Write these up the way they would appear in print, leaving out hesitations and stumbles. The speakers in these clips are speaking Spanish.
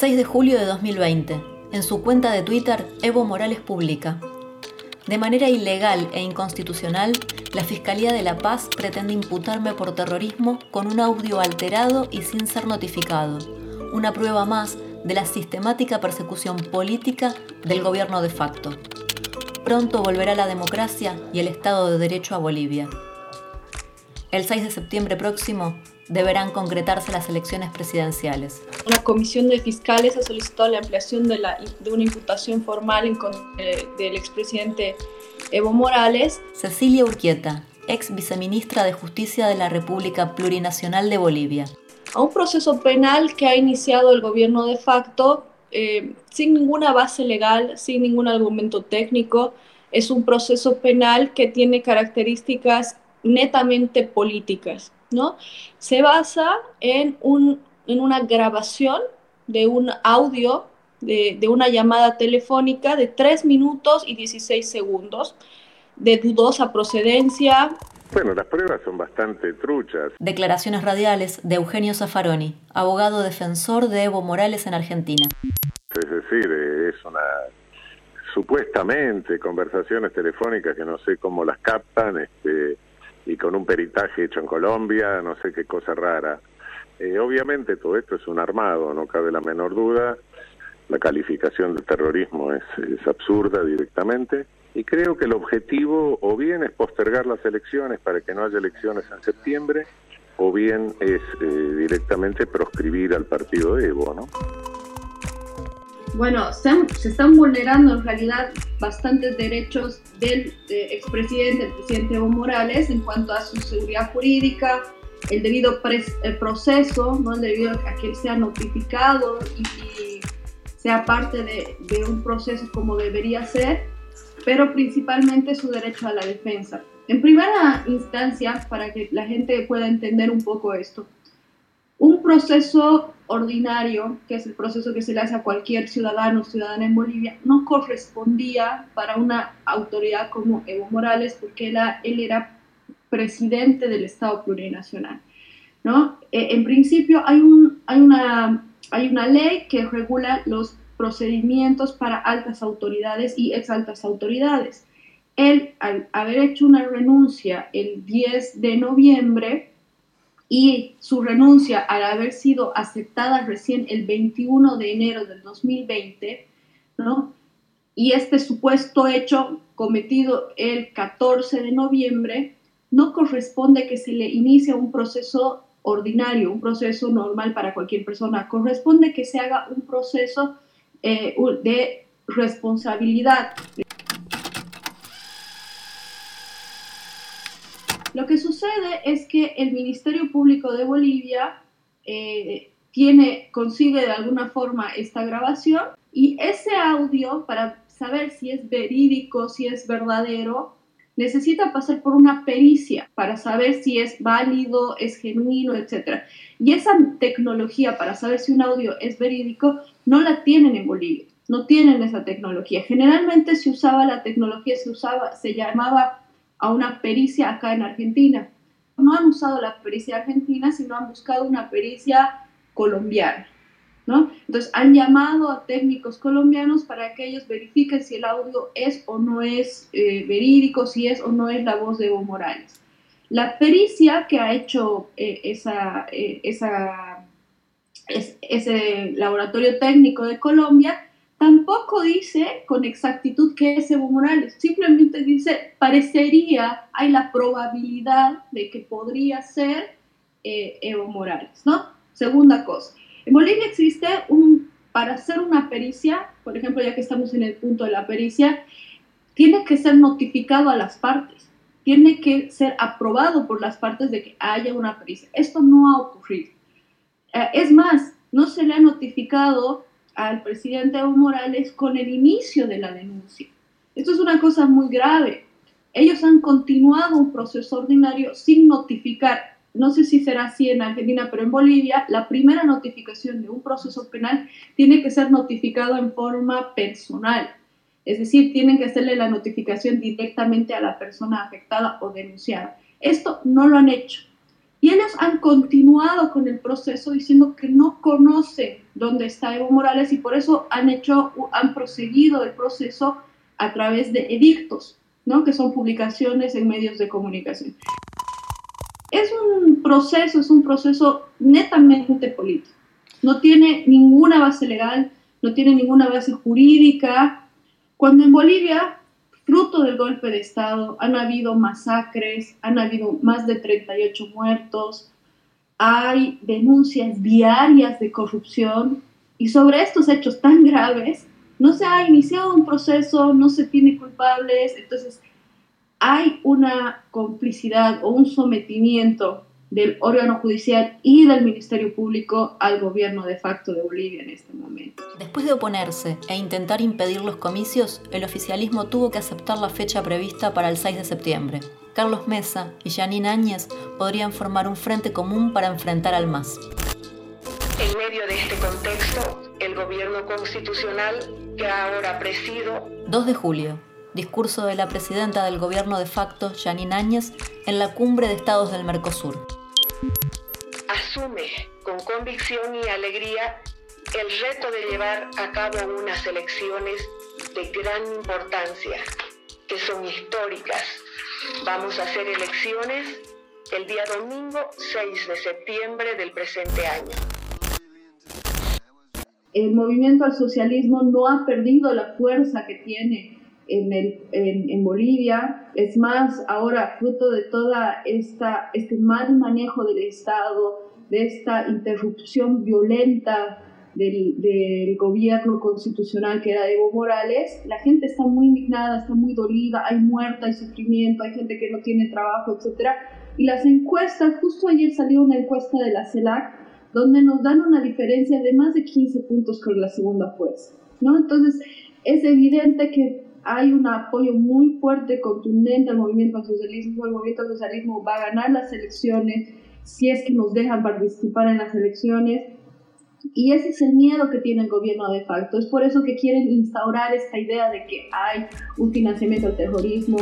6 de julio de 2020. En su cuenta de Twitter, Evo Morales publica: de manera ilegal e inconstitucional, la Fiscalía de La Paz pretende imputarme por terrorismo con un audio alterado y sin ser notificado. Una prueba más de la sistemática persecución política del gobierno de facto. Pronto volverá la democracia y el Estado de Derecho a Bolivia. El 6 de septiembre próximo deberán concretarse las elecciones presidenciales. Una comisión de fiscales ha solicitado la ampliación de una imputación formal en contra del expresidente Evo Morales. Cecilia Urquieta, ex viceministra de Justicia de la República Plurinacional de Bolivia. A un proceso penal que ha iniciado el gobierno de facto sin ninguna base legal, sin ningún argumento técnico. Es un proceso penal que tiene características netamente políticas, ¿no? Se basa en una grabación de un audio de una llamada telefónica de 3 minutos y 16 segundos, de dudosa procedencia. Bueno, las pruebas son bastante truchas. Declaraciones radiales de Eugenio Zaffaroni, abogado defensor de Evo Morales en Argentina. Es decir, es una supuestamente conversaciones telefónicas que no sé cómo las captan, y con un peritaje hecho en Colombia, no sé qué cosa rara. Obviamente todo esto es un armado, no cabe la menor duda. La calificación de terrorismo es absurda directamente. Y creo que el objetivo o bien es postergar las elecciones para que no haya elecciones en septiembre, o bien es directamente proscribir al partido Evo, ¿no? Bueno, se están vulnerando en realidad bastantes derechos del expresidente, el presidente Evo Morales, en cuanto a su seguridad jurídica, el debido proceso, ¿no? Debido a que él sea notificado y sea parte de un proceso como debería ser, pero principalmente su derecho a la defensa. En primera instancia, para que la gente pueda entender un poco esto, un proceso ordinario, que es el proceso que se le hace a cualquier ciudadano o ciudadana en Bolivia, no correspondía para una autoridad como Evo Morales, porque él era presidente del Estado plurinacional, ¿no? En principio hay una ley que regula los procedimientos para altas autoridades y exaltas autoridades. Él, al haber hecho una renuncia el 10 de noviembre y su renuncia al haber sido aceptada recién el 21 de enero del 2020, ¿no? Y este supuesto hecho cometido el 14 de noviembre, no corresponde que se le inicie un proceso ordinario, un proceso normal para cualquier persona. Corresponde que se haga un proceso de responsabilidad. Lo que sucede es que el Ministerio Público de Bolivia consigue de alguna forma esta grabación, y ese audio, para saber si es verídico, si es verdadero, necesita pasar por una pericia para saber si es válido, es genuino, etc. Y esa tecnología para saber si un audio es verídico no la tienen en Bolivia, no tienen esa tecnología. Generalmente se llamaba a una pericia acá en Argentina. No han usado la pericia argentina, sino han buscado una pericia colombiana, ¿no? Entonces han llamado a técnicos colombianos para que ellos verifiquen si el audio es o no es verídico, si es o no es la voz de Evo Morales. La pericia que ha hecho ese laboratorio técnico de Colombia tampoco dice con exactitud qué es Evo Morales, simplemente dice parecería, hay la probabilidad de que podría ser Evo Morales, ¿no? Segunda cosa, en Bolivia existe para hacer una pericia, por ejemplo, ya que estamos en el punto de la pericia, tiene que ser notificado a las partes, tiene que ser aprobado por las partes de que haya una pericia. Esto no ha ocurrido. Es más, no se le ha notificado al presidente Evo Morales con el inicio de la denuncia. Esto es una cosa muy grave. Ellos han continuado un proceso ordinario sin notificar. No sé si será así en Argentina, pero en Bolivia la primera notificación de un proceso penal tiene que ser notificado en forma personal. Es decir, tienen que hacerle la notificación directamente a la persona afectada o denunciada. Esto no lo han hecho. Y ellos han continuado con el proceso diciendo que no conocen dónde está Evo Morales y por eso han proseguido el proceso a través de edictos, ¿no? Que son publicaciones en medios de comunicación. Es un proceso netamente político. No tiene ninguna base legal, no tiene ninguna base jurídica. Cuando en Bolivia, fruto del golpe de Estado, han habido masacres, han habido más de 38 muertos, hay denuncias diarias de corrupción y sobre estos hechos tan graves no se ha iniciado un proceso, no se tiene culpables, entonces hay una complicidad o un sometimiento del órgano judicial y del Ministerio Público al gobierno de facto de Bolivia en este momento. Después de oponerse e intentar impedir los comicios, el oficialismo tuvo que aceptar la fecha prevista para el 6 de septiembre. Carlos Mesa y Jeanine Áñez podrían formar un frente común para enfrentar al MAS. En medio de este contexto, el gobierno constitucional que ahora presido... 2 de julio. Discurso de la presidenta del gobierno de facto, Jeanine Áñez, en la cumbre de estados del Mercosur. Asume con convicción y alegría el reto de llevar a cabo unas elecciones de gran importancia, que son históricas. Vamos a hacer elecciones el día domingo 6 de septiembre del presente año. El movimiento al socialismo no ha perdido la fuerza que tiene en Bolivia. Es más, ahora fruto de toda este mal manejo del Estado, de esta interrupción violenta del gobierno constitucional que era Evo Morales, la gente está muy indignada, está muy dolida, hay muerte, hay sufrimiento, hay gente que no tiene trabajo, etc. Y las encuestas, justo ayer salió una encuesta de la CELAC, donde nos dan una diferencia de más de 15 puntos con la segunda fuerza, ¿no? Entonces, es evidente que hay un apoyo muy fuerte, contundente al movimiento al socialismo. El movimiento al socialismo va a ganar las elecciones si es que nos dejan participar en las elecciones. Y ese es el miedo que tiene el gobierno de facto. Es por eso que quieren instaurar esta idea de que hay un financiamiento al terrorismo.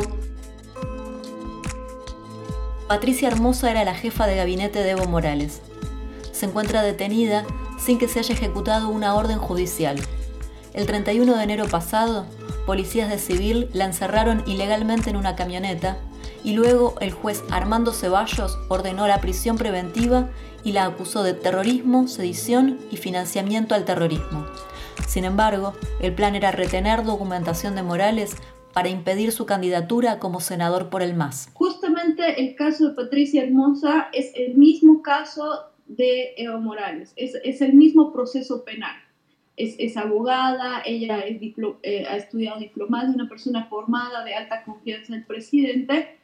Patricia Hermosa era la jefa de gabinete de Evo Morales. Se encuentra detenida sin que se haya ejecutado una orden judicial. El 31 de enero pasado, policías de civil la encerraron ilegalmente en una camioneta y luego el juez Armando Ceballos ordenó la prisión preventiva y la acusó de terrorismo, sedición y financiamiento al terrorismo. Sin embargo, el plan era retener documentación de Morales para impedir su candidatura como senador por el MAS. Justamente el caso de Patricia Hermosa es el mismo caso de Evo Morales, es el mismo proceso penal. Es abogada, ella ha estudiado diplomacia, una persona formada de alta confianza del presidente,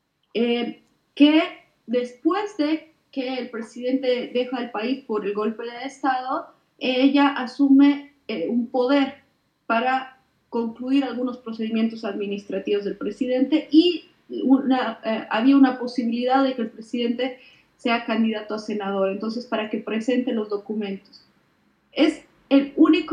que después de que el presidente deja el país por el golpe de Estado, ella asume un poder para concluir algunos procedimientos administrativos del presidente y había una posibilidad de que el presidente sea candidato a senador, entonces para que presente los documentos. Es el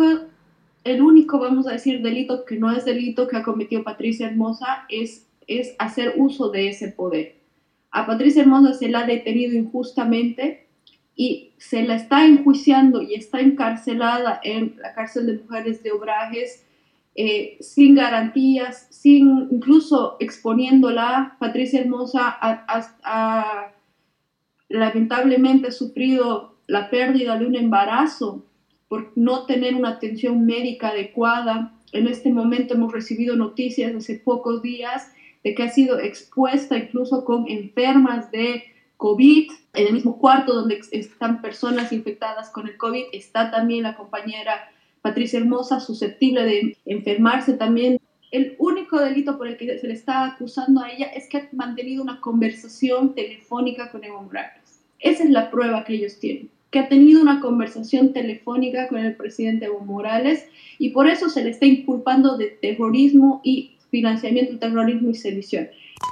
único, vamos a decir, delito que no es delito que ha cometido Patricia Hermosa es hacer uso de ese poder. A Patricia Hermosa se la ha detenido injustamente y se la está enjuiciando y está encarcelada en la cárcel de mujeres de Obrajes sin garantías, incluso exponiéndola. Patricia Hermosa ha lamentablemente sufrido la pérdida de un embarazo por no tener una atención médica adecuada. En este momento hemos recibido noticias hace pocos días de que ha sido expuesta incluso con enfermas de COVID. En el mismo cuarto donde están personas infectadas con el COVID está también la compañera Patricia Hermosa, susceptible de enfermarse también. El único delito por el que se le está acusando a ella es que ha mantenido una conversación telefónica con Evo Morales. Esa es la prueba que ellos tienen, que ha tenido una conversación telefónica con el presidente Evo Morales y por eso se le está inculpando de terrorismo y financiamiento del terrorismo y sedición.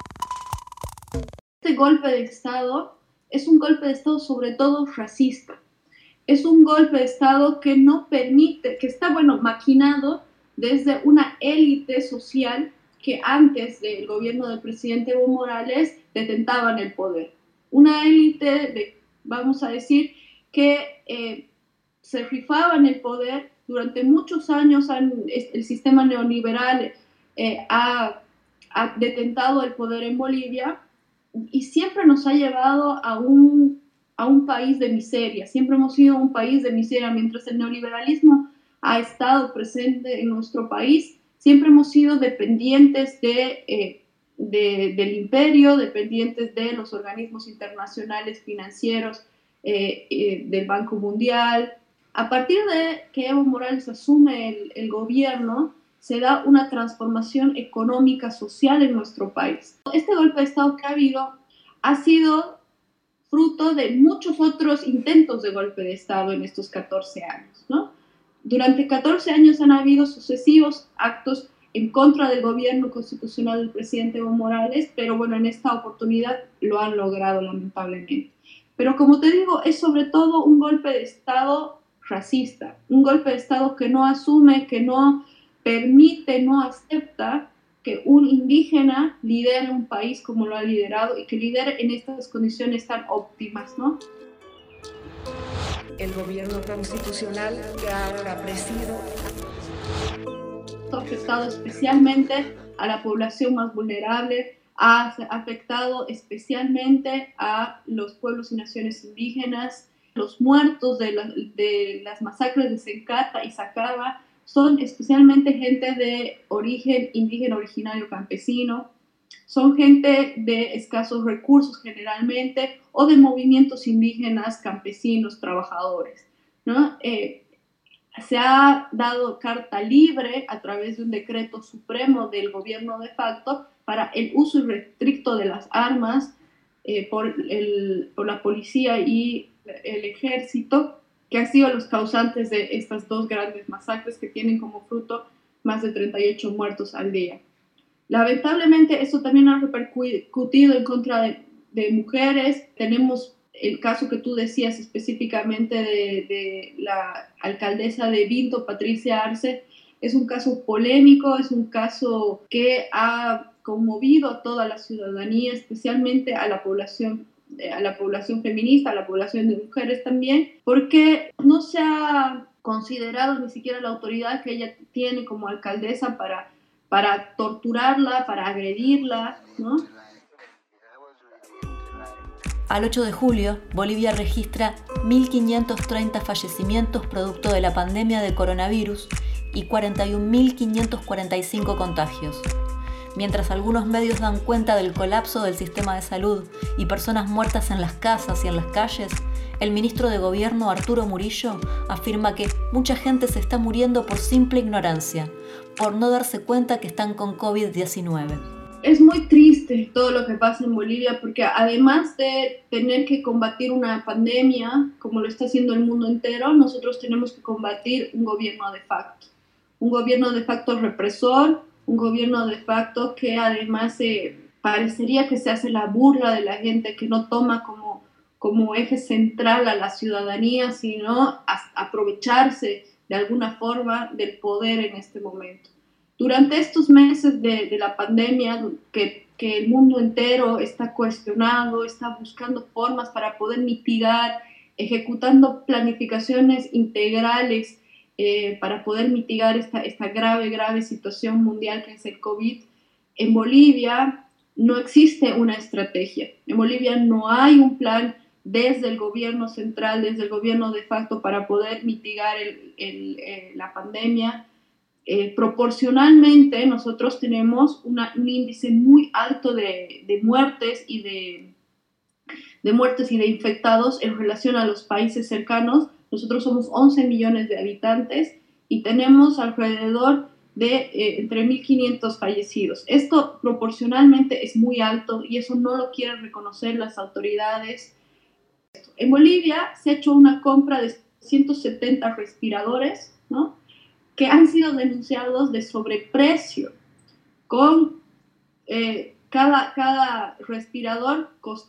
Este golpe de Estado es un golpe de Estado sobre todo racista. Es un golpe de Estado que no permite, que está, maquinado desde una élite social que antes del gobierno del presidente Evo Morales detentaban el poder. una élite, vamos a decir, que se rifaba en el poder. Durante muchos años el sistema neoliberal ha detentado el poder en Bolivia y siempre nos ha llevado a un país de miseria. Siempre hemos sido un país de miseria. Mientras el neoliberalismo ha estado presente en nuestro país, siempre hemos sido dependientes del imperio, dependientes de los organismos internacionales financieros, del Banco Mundial. A partir de que Evo Morales asume el gobierno, se da una transformación económica, social en nuestro país. Este golpe de Estado que ha habido ha sido fruto de muchos otros intentos de golpe de Estado en estos 14 años, ¿no? Durante 14 años han habido sucesivos actos en contra del gobierno constitucional del presidente Evo Morales, pero bueno, en esta oportunidad lo han logrado lamentablemente. Pero como te digo, es sobre todo un golpe de Estado racista, un golpe de Estado que no asume, que no permite, no acepta que un indígena lidere un país como lo ha liderado y que lidere en estas condiciones tan óptimas, ¿no? El gobierno constitucional que ahora presido ha afectado especialmente a la población más vulnerable, ha afectado especialmente a los pueblos y naciones indígenas. Los muertos de las masacres de Sencata y Sacaba son especialmente gente de origen indígena originario campesino, son gente de escasos recursos generalmente o de movimientos indígenas campesinos trabajadores, ¿no? Se ha dado carta libre a través de un decreto supremo del gobierno de facto para el uso irrestricto de las armas por la policía y el ejército, que han sido los causantes de estas dos grandes masacres que tienen como fruto más de 38 muertos al día. Lamentablemente, esto también ha repercutido en contra de mujeres. Tenemos el caso que tú decías específicamente de la alcaldesa de Vinto, Patricia Arce. Es un caso polémico, es un caso que ha conmovido a toda la ciudadanía, especialmente a la población feminista, a la población de mujeres también, porque no se ha considerado ni siquiera la autoridad que ella tiene como alcaldesa para torturarla, para agredirla, ¿no? Al 8 de julio, Bolivia registra 1.530 fallecimientos producto de la pandemia de coronavirus y 41.545 contagios. Mientras algunos medios dan cuenta del colapso del sistema de salud y personas muertas en las casas y en las calles, el ministro de Gobierno, Arturo Murillo, afirma que mucha gente se está muriendo por simple ignorancia, por no darse cuenta que están con COVID-19. Es muy triste todo lo que pasa en Bolivia porque además de tener que combatir una pandemia, como lo está haciendo el mundo entero, nosotros tenemos que combatir un gobierno de facto represor, un gobierno de facto que además parecería que se hace la burla de la gente, que no toma como eje central a la ciudadanía, sino aprovecharse de alguna forma del poder en este momento. Durante estos meses de la pandemia, que el mundo entero está cuestionado, está buscando formas para poder mitigar, ejecutando planificaciones integrales para poder mitigar esta grave situación mundial que es el COVID. En Bolivia no existe una estrategia. En Bolivia no hay un plan desde el gobierno central, desde el gobierno de facto para poder mitigar la pandemia. Proporcionalmente nosotros tenemos un índice muy alto de muertes y de infectados en relación a los países cercanos. Nosotros somos 11 millones de habitantes y tenemos alrededor de entre 1.500 fallecidos. Esto proporcionalmente es muy alto y eso no lo quieren reconocer las autoridades. En Bolivia se ha hecho una compra de 170 respiradores, ¿no?, que han sido denunciados de sobreprecio. Cada respirador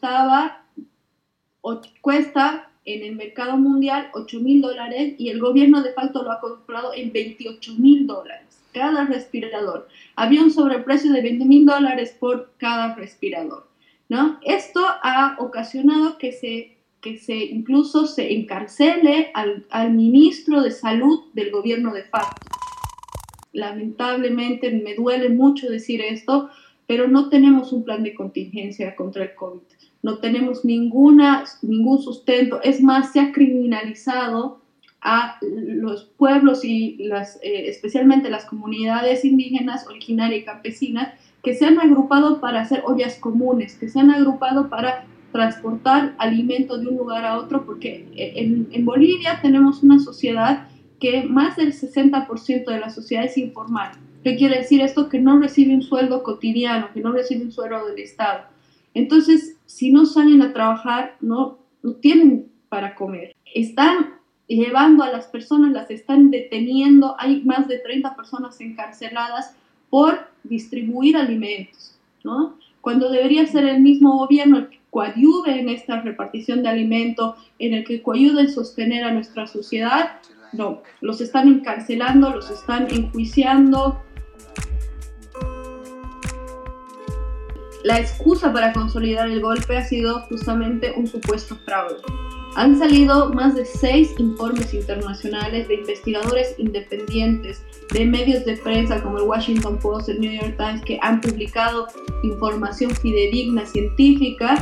cuesta en el mercado mundial $8.000 y el gobierno de facto lo ha comprado en $28.000 cada respirador. Había un sobreprecio de $20.000 por cada respirador. ¿no? Esto ha ocasionado que incluso se encarcele al ministro de Salud del gobierno de facto. Lamentablemente, me duele mucho decir esto, pero no tenemos un plan de contingencia contra el COVID. No tenemos ningún sustento. Es más, se ha criminalizado a los pueblos y especialmente las comunidades indígenas, originarias y campesinas, que se han agrupado para hacer ollas comunes, que se han agrupado para transportar alimentos de un lugar a otro, porque en Bolivia tenemos una sociedad que más del 60% de la sociedad es informal. ¿Qué quiere decir esto? Que no recibe un sueldo cotidiano, que no recibe un sueldo del Estado. Entonces, si no salen a trabajar, no tienen para comer. Están llevando a las personas, las están deteniendo. Hay más de 30 personas encarceladas por distribuir alimentos, ¿no? Cuando debería ser el mismo gobierno el que coadyuve en esta repartición de alimentos, en el que coadyuve en sostener a nuestra sociedad, no, los están encarcelando, los están enjuiciando. La excusa para consolidar el golpe ha sido justamente un supuesto fraude. Han salido más de 6 informes internacionales de investigadores independientes, de medios de prensa como el Washington Post, el New York Times, que han publicado información fidedigna, científica,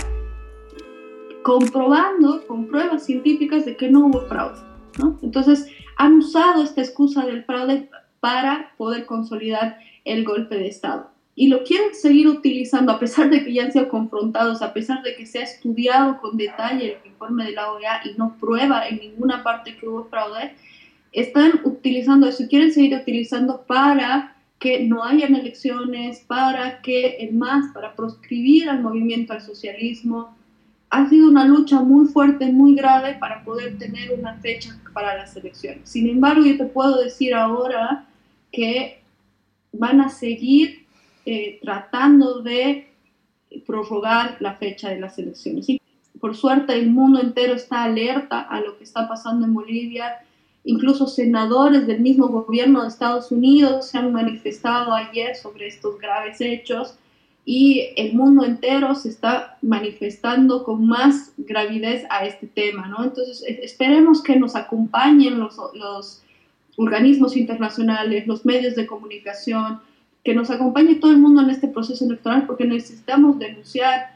comprobando con pruebas científicas de que no hubo fraude, ¿no? Entonces, han usado esta excusa del fraude para poder consolidar el golpe de Estado. Y lo quieren seguir utilizando, a pesar de que ya han sido confrontados, a pesar de que se ha estudiado con detalle el informe de la OEA y no prueba en ninguna parte que hubo fraude. Están utilizando eso, quieren seguir utilizando para que no hayan elecciones, para proscribir al movimiento al socialismo. Ha sido una lucha muy fuerte, muy grave para poder tener una fecha para las elecciones. Sin embargo, yo te puedo decir ahora que van a seguir tratando de prorrogar la fecha de las elecciones. Y por suerte, el mundo entero está alerta a lo que está pasando en Bolivia. Incluso senadores del mismo gobierno de Estados Unidos se han manifestado ayer sobre estos graves hechos y el mundo entero se está manifestando con más gravidez a este tema, ¿no? Entonces, esperemos que nos acompañen los organismos internacionales, los medios de comunicación, que nos acompañe todo el mundo en este proceso electoral, porque necesitamos denunciar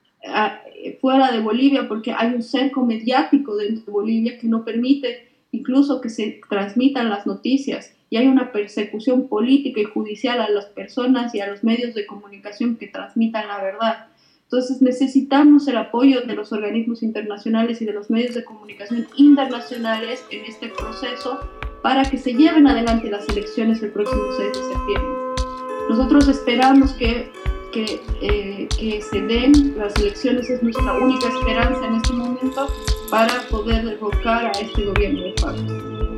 fuera de Bolivia, porque hay un cerco mediático dentro de Bolivia que no permite incluso que se transmitan las noticias, y hay una persecución política y judicial a las personas y a los medios de comunicación que transmitan la verdad. Entonces necesitamos el apoyo de los organismos internacionales y de los medios de comunicación internacionales en este proceso para que se lleven adelante las elecciones el próximo 6 de septiembre. Nosotros esperamos que se den las elecciones, es nuestra única esperanza en este momento para poder derrocar a este gobierno de facto.